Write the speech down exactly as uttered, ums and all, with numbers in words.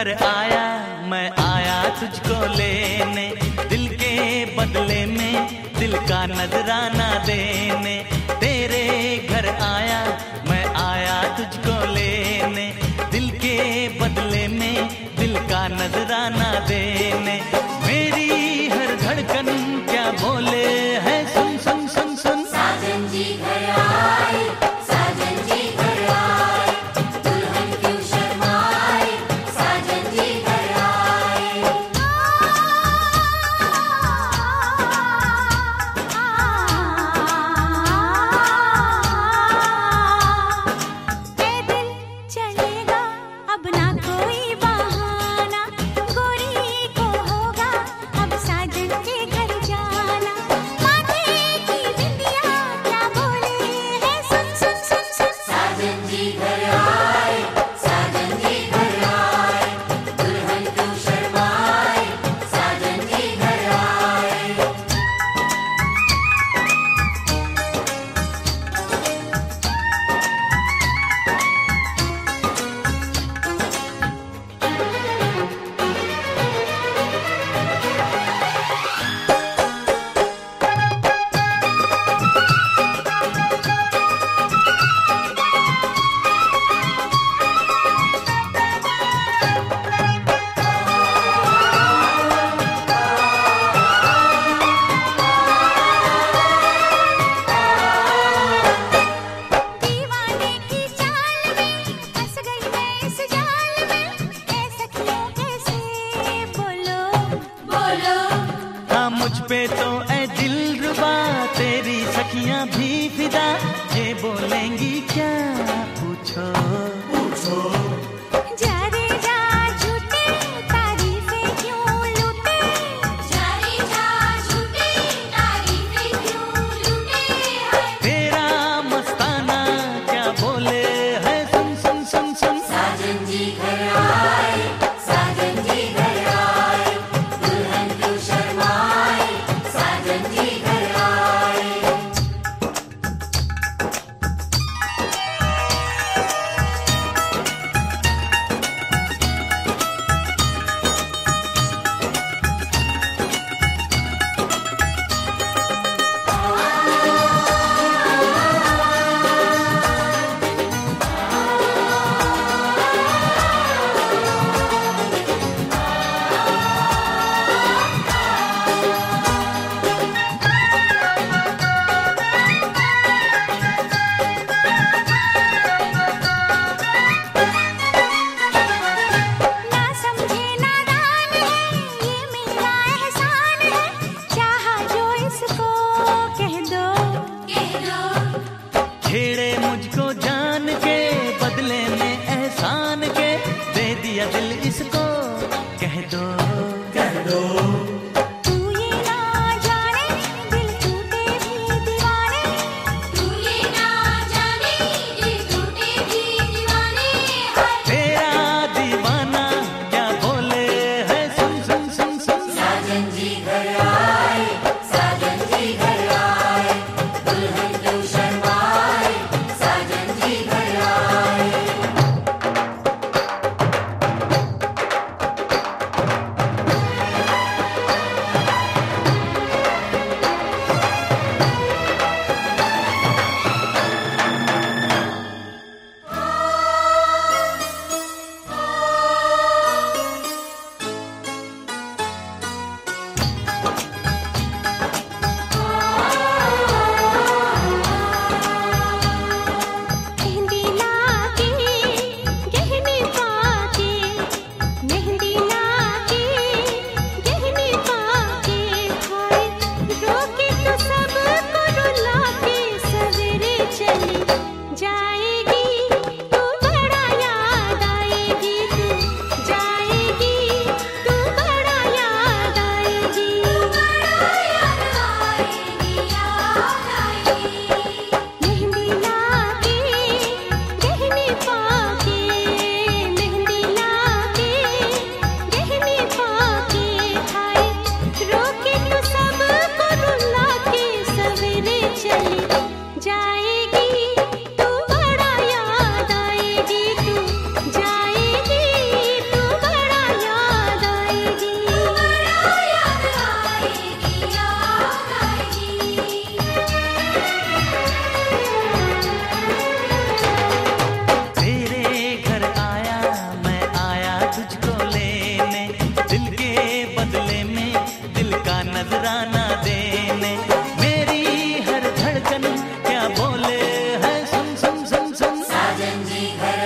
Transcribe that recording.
घर आया, मैं आया तुझको लेने, दिल के बदले में दिल का नजराना देने। तेरे घर आया, मैं आया तुझको लेने, दिल के बदले में दिल का नजराना देने। मेरी हर धड़कन क्या बोले है, सुन सुन सुन सुन। साजन जी घर आए, साजन जी घर आए, दुल्हन क्यों शर्माए, साजन जी घर आए। पैदल चलेगा अब ना कोई बहाना, गोरी को होगा अब साजन के घर जाना। माथे की बिंदिया क्या बोले है, सुन सुन सुन सुन। साजन जी घर आए, साजन जी घर आए, दुल्हन क्यों शर्माए, साजन जी घर आए। दीवाने की चाल में फंस गई मैं इस जाल में, ऐ सखियों कैसे बोलो बोलो हाँ मुझ पे तो ऐ दिलरुबा तेरी सखियां भी फिदा, ये बोलेंगी क्या पूछो पूछो। जा रे जा झूठे तारीफें क्यों लूटे, जा रे जा झूठी तारीफें क्यों लूटे हैं। तेरा मस्ताना क्या बोले है, सुन सुन सुन सुन। साजन जी घर आए, साजन जी घर आए, दुल्हन क्यों शर्माए, साजन जी घर आए। साजन जी घर